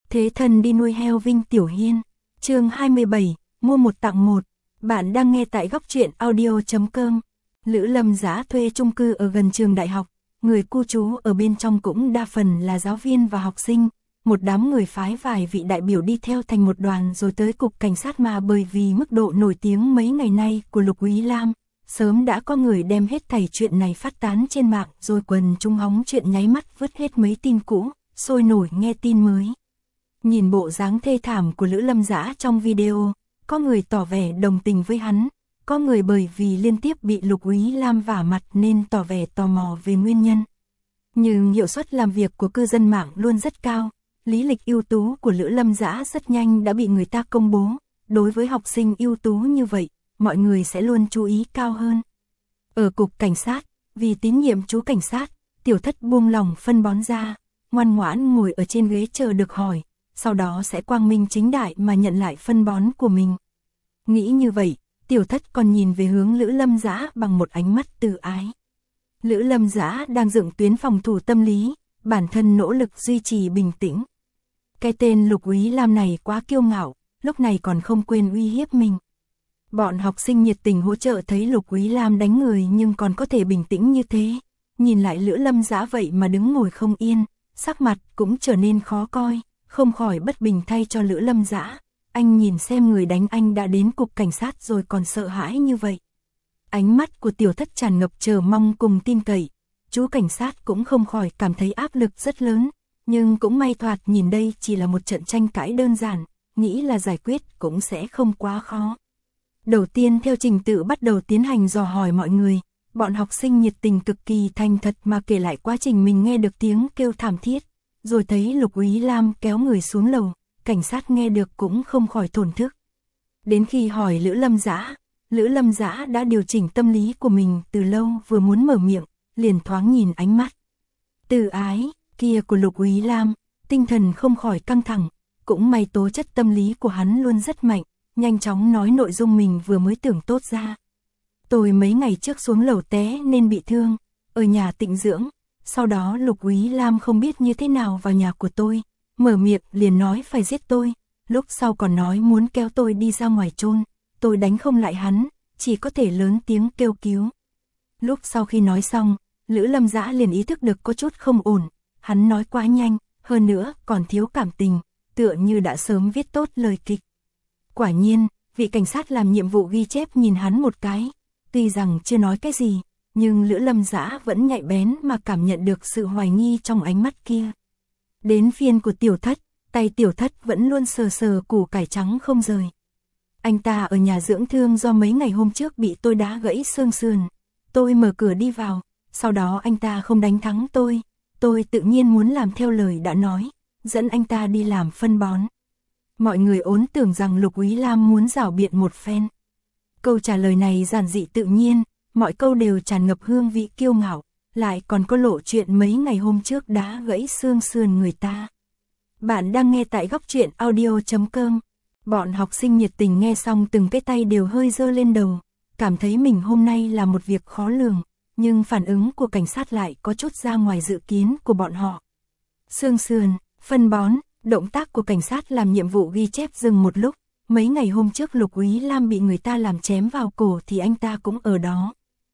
Thế thần đi nuôi heo Vinh Tiểu Hiên. Chương 27, mua một tặng một. Bạn đang nghe tại góc truyện audio.com. Lữ Lâm Dã thuê chung cư ở gần trường đại học, người cư trú ở bên trong cũng đa phần là giáo viên và học sinh. Một đám người phái vài vị đại biểu đi theo thành một đoàn rồi tới cục cảnh sát, mà bởi vì mức độ nổi tiếng mấy ngày nay của Lục Úy Lam, sớm đã có người đem hết thảy chuyện này phát tán trên mạng, rồi quần chúng hóng chuyện nháy mắt vứt hết mấy tin cũ, sôi nổi nghe tin mới. Nhìn bộ dáng thê thảm của Lữ Lâm Dã trong video, có người tỏ vẻ đồng tình với hắn, có người bởi vì liên tiếp bị Lục Úy Lam vả mặt nên tỏ vẻ tò mò về nguyên nhân. Nhưng hiệu suất làm việc của cư dân mạng luôn rất cao, lý lịch ưu tú của Lữ Lâm Dã rất nhanh đã bị người ta công bố. Đối với học sinh ưu tú như vậy, mọi người sẽ luôn chú ý cao hơn. Ở cục cảnh sát, vì tín nhiệm chú cảnh sát, Tiểu Thất buông lòng phân bón ra, ngoan ngoãn ngồi ở trên ghế chờ được hỏi, sau đó sẽ quang minh chính đại mà nhận lại phân bón của mình. Nghĩ như vậy, Tiểu Thất còn nhìn về hướng Lữ Lâm Dã bằng một ánh mắt từ ái. Lữ Lâm Dã đang dựng tuyến phòng thủ tâm lý, bản thân nỗ lực duy trì bình tĩnh. Cái tên Lục Úy Lam này quá kiêu ngạo, lúc này còn không quên uy hiếp mình. Bọn học sinh nhiệt tình hỗ trợ thấy Lục Úy Lam đánh người nhưng còn có thể bình tĩnh như thế. Nhìn lại Lữ Lâm Dã vậy mà đứng ngồi không yên, sắc mặt cũng trở nên khó coi, không khỏi bất bình thay cho Lữ Lâm Dã. Anh nhìn xem người đánh anh đã đến cục cảnh sát rồi còn sợ hãi như vậy. Ánh mắt của Tiểu Thất tràn ngập chờ mong cùng tin cậy. Chú cảnh sát cũng không khỏi cảm thấy áp lực rất lớn, nhưng cũng may thoạt nhìn đây chỉ là một trận tranh cãi đơn giản, nghĩ là giải quyết cũng sẽ không quá khó. Đầu tiên theo trình tự bắt đầu tiến hành dò hỏi mọi người, bọn học sinh nhiệt tình cực kỳ thành thật mà kể lại quá trình mình nghe được tiếng kêu thảm thiết, rồi thấy Lục Úy Lam kéo người xuống lầu, cảnh sát nghe được cũng không khỏi thổn thức. Đến khi hỏi Lữ Lâm Dã đã điều chỉnh tâm lý của mình từ lâu, vừa muốn mở miệng, liền thoáng nhìn ánh mắt từ ái kia của Lục Úy Lam, tinh thần không khỏi căng thẳng, cũng may tố chất tâm lý của hắn luôn rất mạnh, nhanh chóng nói nội dung mình vừa mới tưởng tốt ra. Tôi mấy ngày trước xuống lầu té nên bị thương, ở nhà tịnh dưỡng, sau đó Lục Úy Lam không biết như thế nào vào nhà của tôi, mở miệng liền nói phải giết tôi, lúc sau còn nói muốn kéo tôi đi ra ngoài chôn, tôi đánh không lại hắn, chỉ có thể lớn tiếng kêu cứu. Lúc sau khi nói xong, Lữ Lâm Dã liền ý thức được có chút không ổn, hắn nói quá nhanh, hơn nữa còn thiếu cảm tình, tựa như đã sớm viết tốt lời kịch. Quả nhiên, vị cảnh sát làm nhiệm vụ ghi chép nhìn hắn một cái, tuy rằng chưa nói cái gì, nhưng Lữ Lâm Dã vẫn nhạy bén mà cảm nhận được sự hoài nghi trong ánh mắt kia. Đến phiên của Tiểu Thất, tay Tiểu Thất vẫn luôn sờ sờ củ cải trắng không rời. Anh ta ở nhà dưỡng thương do mấy ngày hôm trước bị tôi đá gãy xương sườn. Tôi mở cửa đi vào, sau đó anh ta không đánh thắng tôi tự nhiên muốn làm theo lời đã nói, dẫn anh ta đi làm phân bón. Mọi người ốn tưởng rằng Lục Úy Lam muốn rảo biện một phen. Câu trả lời này giản dị tự nhiên, mọi câu đều tràn ngập hương vị kiêu ngạo, lại còn có lộ chuyện mấy ngày hôm trước đá gãy xương sườn người ta. Bạn đang nghe tại góc truyện audio.com. Bọn học sinh nhiệt tình nghe xong từng cái tay đều hơi giơ lên đầu, cảm thấy mình hôm nay là một việc khó lường, nhưng phản ứng của cảnh sát lại có chút ra ngoài dự kiến của bọn họ. Xương sườn, phân bón, động tác của cảnh sát làm nhiệm vụ ghi chép dừng một lúc, mấy ngày hôm trước Lục Úy Lam bị người ta làm chém vào cổ thì anh ta cũng ở đó.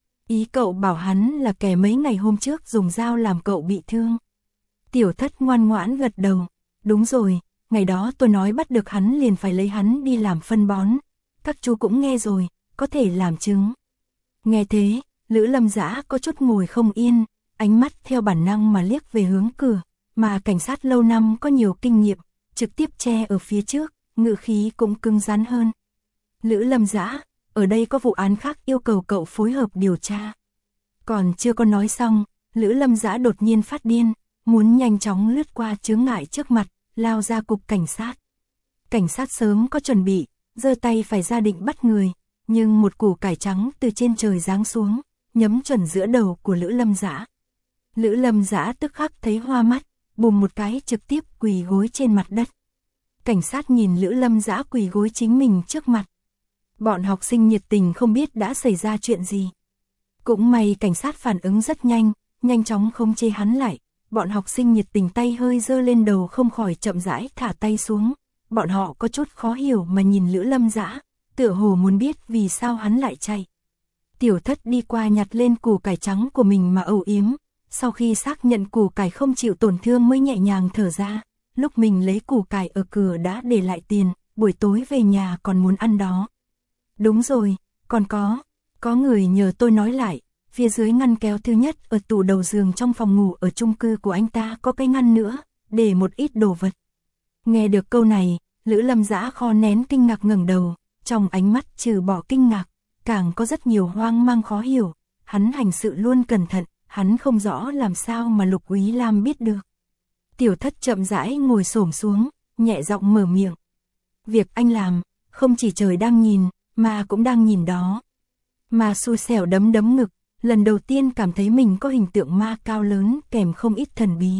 Ý cậu bảo hắn là kẻ mấy ngày hôm trước dùng dao làm cậu bị thương. Tiểu Thất ngoan ngoãn gật đầu, đúng rồi, ngày đó tôi nói bắt được hắn liền phải lấy hắn đi làm phân bón, các chú cũng nghe rồi, có thể làm chứng. Nghe thế, Lữ Lâm Dã có chút ngồi không yên, ánh mắt theo bản năng mà liếc về hướng cửa, mà cảnh sát lâu năm có nhiều kinh nghiệm, trực tiếp che ở phía trước, ngữ khí cũng cứng rắn hơn. Lữ Lâm Dã, ở đây có vụ án khác yêu cầu cậu phối hợp điều tra. Còn chưa có nói xong, Lữ Lâm Dã đột nhiên phát điên, muốn nhanh chóng lướt qua chướng ngại trước mặt, lao ra cục cảnh sát. Cảnh sát sớm có chuẩn bị, giơ tay phải ra định bắt người, nhưng một củ cải trắng từ trên trời giáng xuống, nhắm chuẩn giữa đầu của Lữ Lâm Dã. Lữ Lâm Dã tức khắc thấy hoa mắt, bùm một cái trực tiếp quỳ gối trên mặt đất. Cảnh sát nhìn Lữ Lâm Dã quỳ gối chính mình trước mặt. Bọn học sinh nhiệt tình không biết đã xảy ra chuyện gì. Cũng may cảnh sát phản ứng rất nhanh, nhanh chóng khống chế hắn lại, bọn học sinh nhiệt tình tay hơi giơ lên đầu không khỏi chậm rãi thả tay xuống. Bọn họ có chút khó hiểu mà nhìn Lữ Lâm Dã, tựa hồ muốn biết vì sao hắn lại chạy. Tiểu Thất đi qua nhặt lên củ cải trắng của mình mà âu yếm, sau khi xác nhận củ cải không chịu tổn thương mới nhẹ nhàng thở ra. Lúc mình lấy củ cải ở cửa đã để lại tiền, buổi tối về nhà còn muốn ăn đó. Đúng rồi, còn có người nhờ tôi nói lại, phía dưới ngăn kéo thứ nhất ở tủ đầu giường trong phòng ngủ ở chung cư của anh ta có cái ngăn nữa, để một ít đồ vật. Nghe được câu này, Lữ Lâm Dã khó nén kinh ngạc ngẩng đầu, trong ánh mắt trừ bỏ kinh ngạc, càng có rất nhiều hoang mang khó hiểu. Hắn hành sự luôn cẩn thận, hắn không rõ làm sao mà Lục Úy Lam biết được. Tiểu Thất chậm rãi ngồi xổm xuống, nhẹ giọng mở miệng. Việc anh làm, không chỉ trời đang nhìn, mà cũng đang nhìn đó. Mà xui xẻo đấm ngực, lần đầu tiên cảm thấy mình có hình tượng ma cao lớn kèm không ít thần bí.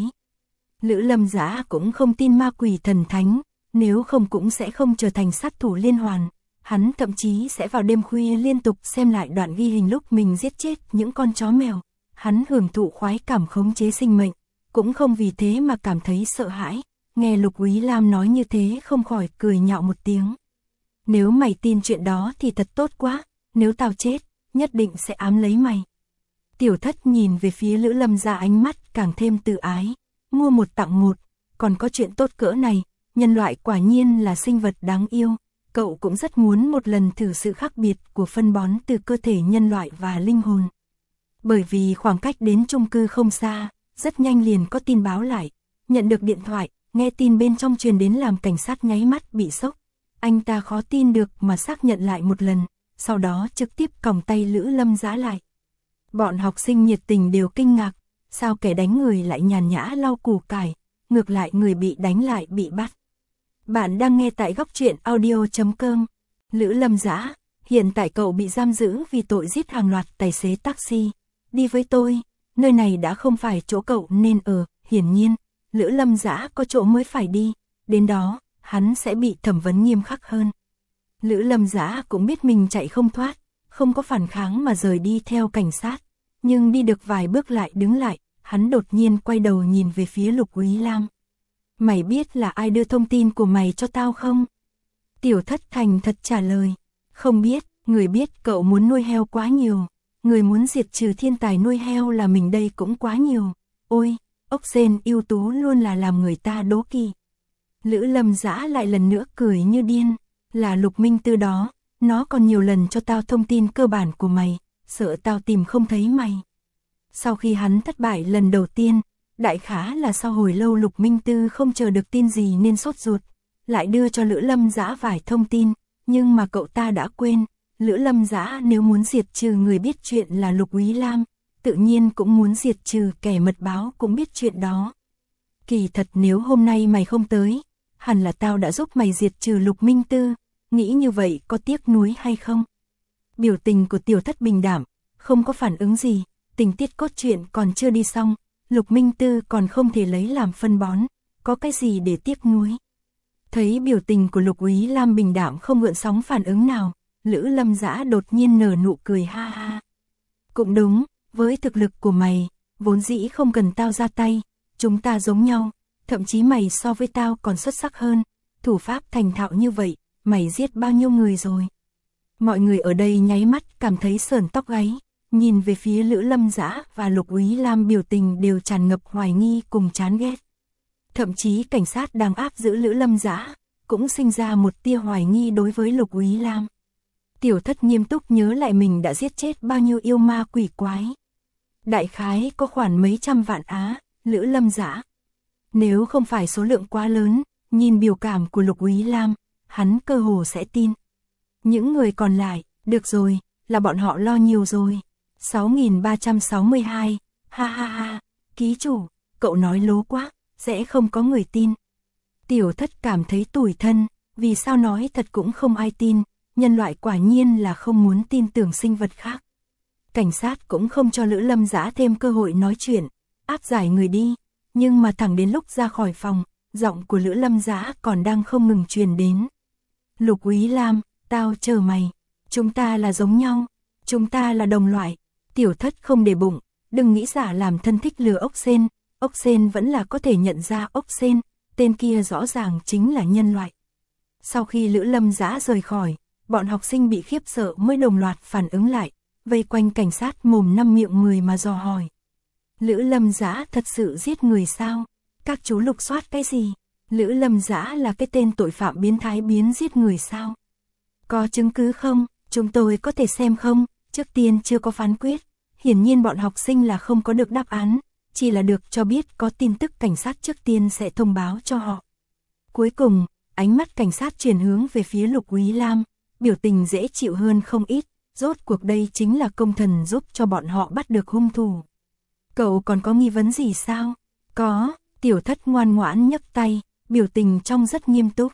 Lữ Lâm Dã cũng không tin ma quỷ thần thánh, nếu không cũng sẽ không trở thành sát thủ liên hoàn. Hắn thậm chí sẽ vào đêm khuya liên tục xem lại đoạn ghi hình lúc mình giết chết những con chó mèo. Hắn hưởng thụ khoái cảm khống chế sinh mệnh, cũng không vì thế mà cảm thấy sợ hãi. Nghe Lục Úy Lam nói như thế không khỏi cười nhạo một tiếng. Nếu mày tin chuyện đó thì thật tốt quá, nếu tao chết, nhất định sẽ ám lấy mày. Tiểu Thất nhìn về phía Lữ Lâm Dã ánh mắt càng thêm tự ái. Mua một tặng một, còn có chuyện tốt cỡ này, nhân loại quả nhiên là sinh vật đáng yêu. Cậu cũng rất muốn một lần thử sự khác biệt của phân bón từ cơ thể nhân loại và linh hồn. Bởi vì khoảng cách đến chung cư không xa, rất nhanh liền có tin báo lại. Nhận được điện thoại, nghe tin bên trong truyền đến làm cảnh sát nháy mắt bị sốc. Anh ta khó tin được mà xác nhận lại một lần, sau đó trực tiếp còng tay Lữ Lâm Dã lại. Bọn học sinh nhiệt tình đều kinh ngạc, sao kẻ đánh người lại nhàn nhã lau củ cải, ngược lại người bị đánh lại bị bắt. Bạn đang nghe tại góc truyện audio.com. Lữ Lâm Dã, hiện tại cậu bị giam giữ vì tội giết hàng loạt tài xế taxi. Đi với tôi, nơi này đã không phải chỗ cậu nên ở. Hiển nhiên, Lữ Lâm Dã có chỗ mới phải đi, đến đó, hắn sẽ bị thẩm vấn nghiêm khắc hơn. Lữ Lâm Dã cũng biết mình chạy không thoát, không có phản kháng mà rời đi theo cảnh sát. Nhưng đi được vài bước lại đứng lại, hắn đột nhiên quay đầu nhìn về phía Lục Úy Lam. Mày biết là ai đưa thông tin của mày cho tao không? Tiểu Thất thành thật trả lời. Không biết, người biết cậu muốn nuôi heo quá nhiều. Người muốn diệt trừ thiên tài nuôi heo là mình đây cũng quá nhiều. Ôi, ốc sên ưu tú luôn là làm người ta đố kỵ. Lữ Lâm Dã lại lần nữa cười như điên. Là Lục Minh Tư đó, nó còn nhiều lần cho tao thông tin cơ bản của mày, sợ tao tìm không thấy mày. Sau khi hắn thất bại lần đầu tiên, đại khá là sau hồi lâu Lục Minh Tư không chờ được tin gì nên sốt ruột, lại đưa cho Lữ Lâm Dã vài thông tin, nhưng mà cậu ta đã quên, Lữ Lâm Dã nếu muốn diệt trừ người biết chuyện là Lục Úy Lam, tự nhiên cũng muốn diệt trừ kẻ mật báo cũng biết chuyện đó. Kỳ thật nếu hôm nay mày không tới, hẳn là tao đã giúp mày diệt trừ Lục Minh Tư, nghĩ như vậy có tiếc nuối hay không? Biểu tình của Tiểu Thất bình đảm, không có phản ứng gì, tình tiết cốt truyện còn chưa đi xong, Lục Minh Tư còn không thể lấy làm phân bón, có cái gì để tiếc nuối? Thấy biểu tình của Lục Úy Lam bình đảm không gợn sóng phản ứng nào, Lữ Lâm Dã đột nhiên nở nụ cười ha ha. Cũng đúng, với thực lực của mày, vốn dĩ không cần tao ra tay, chúng ta giống nhau, thậm chí mày so với tao còn xuất sắc hơn, thủ pháp thành thạo như vậy, mày giết bao nhiêu người rồi? Mọi người ở đây nháy mắt cảm thấy sởn tóc gáy, nhìn về phía Lữ Lâm Dã và Lục Úy Lam biểu tình đều tràn ngập hoài nghi cùng chán ghét. Thậm chí cảnh sát đang áp giữ Lữ Lâm Dã cũng sinh ra một tia hoài nghi đối với Lục Úy Lam. Tiểu Thất nghiêm túc nhớ lại mình đã giết chết bao nhiêu yêu ma quỷ quái. Đại khái có khoảng mấy trăm vạn á, Lữ Lâm Dã. Nếu không phải số lượng quá lớn, nhìn biểu cảm của Lục Úy Lam, hắn cơ hồ sẽ tin. Những người còn lại, được rồi, là bọn họ lo nhiều rồi. 6362, ha ha ha, ký chủ, cậu nói lố quá, sẽ không có người tin. Tiểu Thất cảm thấy tủi thân, vì sao nói thật cũng không ai tin, nhân loại quả nhiên là không muốn tin tưởng sinh vật khác. Cảnh sát cũng không cho Lữ Lâm Dã thêm cơ hội nói chuyện, áp giải người đi, nhưng mà thẳng đến lúc ra khỏi phòng, giọng của Lữ Lâm Dã còn đang không ngừng truyền đến. Lục Úy Lam, tao chờ mày, chúng ta là giống nhau, chúng ta là đồng loại. Tiểu Thất không để bụng, đừng nghĩ giả làm thân thích lừa ốc sên, ốc sên vẫn là có thể nhận ra ốc sên, tên kia rõ ràng chính là nhân loại. Sau khi Lữ Lâm Giá rời khỏi, bọn học sinh bị khiếp sợ mới đồng loạt phản ứng lại, vây quanh cảnh sát mồm năm miệng mười mà dò hỏi. Lữ Lâm Giá thật sự giết người sao? Các chú lục soát cái gì? Lữ Lâm Giá là cái tên tội phạm biến thái biến giết người sao? Có chứng cứ không? Chúng tôi có thể xem không? Trước tiên chưa có phán quyết. Hiển nhiên bọn học sinh là không có được đáp án, chỉ là được cho biết có tin tức cảnh sát trước tiên sẽ thông báo cho họ. Cuối cùng, ánh mắt cảnh sát chuyển hướng về phía Lục Úy Lam, biểu tình dễ chịu hơn không ít, rốt cuộc đây chính là công thần giúp cho bọn họ bắt được hung thủ. Cậu còn có nghi vấn gì sao? Có, Tiểu Thất ngoan ngoãn nhấc tay, biểu tình trông rất nghiêm túc.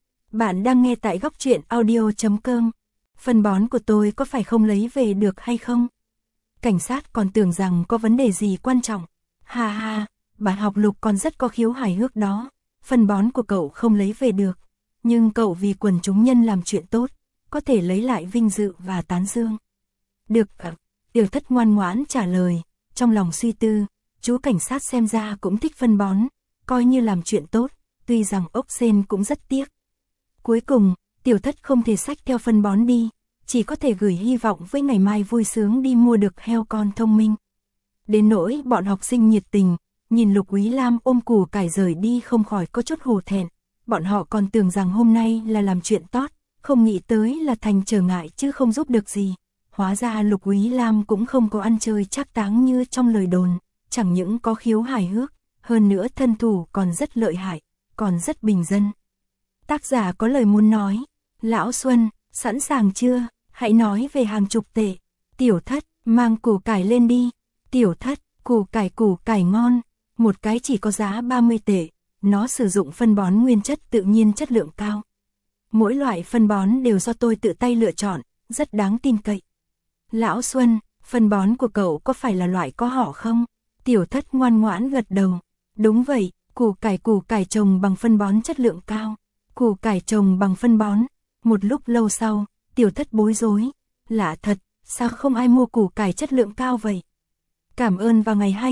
Bạn đang nghe tại góc truyện audio.com. Phân bón của tôi có phải không lấy về được hay không? Cảnh sát còn tưởng rằng có vấn đề gì quan trọng. Ha ha, bạn học Lục còn rất có khiếu hài hước đó. Phân bón của cậu không lấy về được, nhưng cậu vì quần chúng nhân làm chuyện tốt, có thể lấy lại vinh dự và tán dương. Được, Tiểu Thất ngoan ngoãn trả lời, trong lòng suy tư, chú cảnh sát xem ra cũng thích phân bón, coi như làm chuyện tốt, tuy rằng ốc sên cũng rất tiếc. Cuối cùng, Tiểu Thất không thể xách theo phân bón đi, chỉ có thể gửi hy vọng với ngày mai vui sướng đi mua được heo con thông minh. Đến nỗi bọn học sinh nhiệt tình, nhìn Lục Úy Lam ôm củ cải rời đi không khỏi có chút hổ thẹn, bọn họ còn tưởng rằng hôm nay là làm chuyện tốt, không nghĩ tới là thành trở ngại chứ không giúp được gì. Hóa ra Lục Úy Lam cũng không có ăn chơi trác táng như trong lời đồn, chẳng những có khiếu hài hước, hơn nữa thân thủ còn rất lợi hại, còn rất bình dân. Tác giả có lời muốn nói, Lão Xuân, sẵn sàng chưa, hãy nói về hàng chục tệ. Tiểu Thất, mang củ cải lên đi. Tiểu Thất, củ cải ngon, một cái chỉ có giá 30 tệ, nó sử dụng phân bón nguyên chất tự nhiên chất lượng cao. Mỗi loại phân bón đều do tôi tự tay lựa chọn, rất đáng tin cậy. Lão Xuân, phân bón của cậu có phải là loại có họ không? Tiểu Thất ngoan ngoãn gật đầu. Đúng vậy, củ cải trồng bằng phân bón chất lượng cao. Củ cải trồng bằng phân bón. Một lúc lâu sau, Tiểu Thất bối rối. Lạ thật, sao không ai mua củ cải chất lượng cao vậy? Cảm ơn vào ngày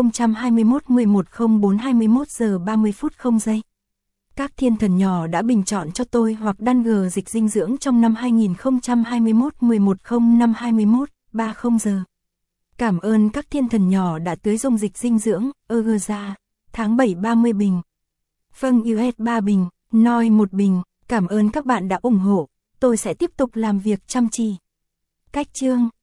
2021 1104 21 giờ 30 phút 0 giây. Các thiên thần nhỏ đã bình chọn cho tôi hoặc đan gờ dịch dinh dưỡng trong năm 2021 1105 21 30 giờ. Cảm ơn các thiên thần nhỏ đã tưới dung dịch dinh dưỡng, ra, tháng 7 30 bình. Vâng US 3 bình, Noi 1 bình, cảm ơn các bạn đã ủng hộ, tôi sẽ tiếp tục làm việc chăm chỉ. Cách chương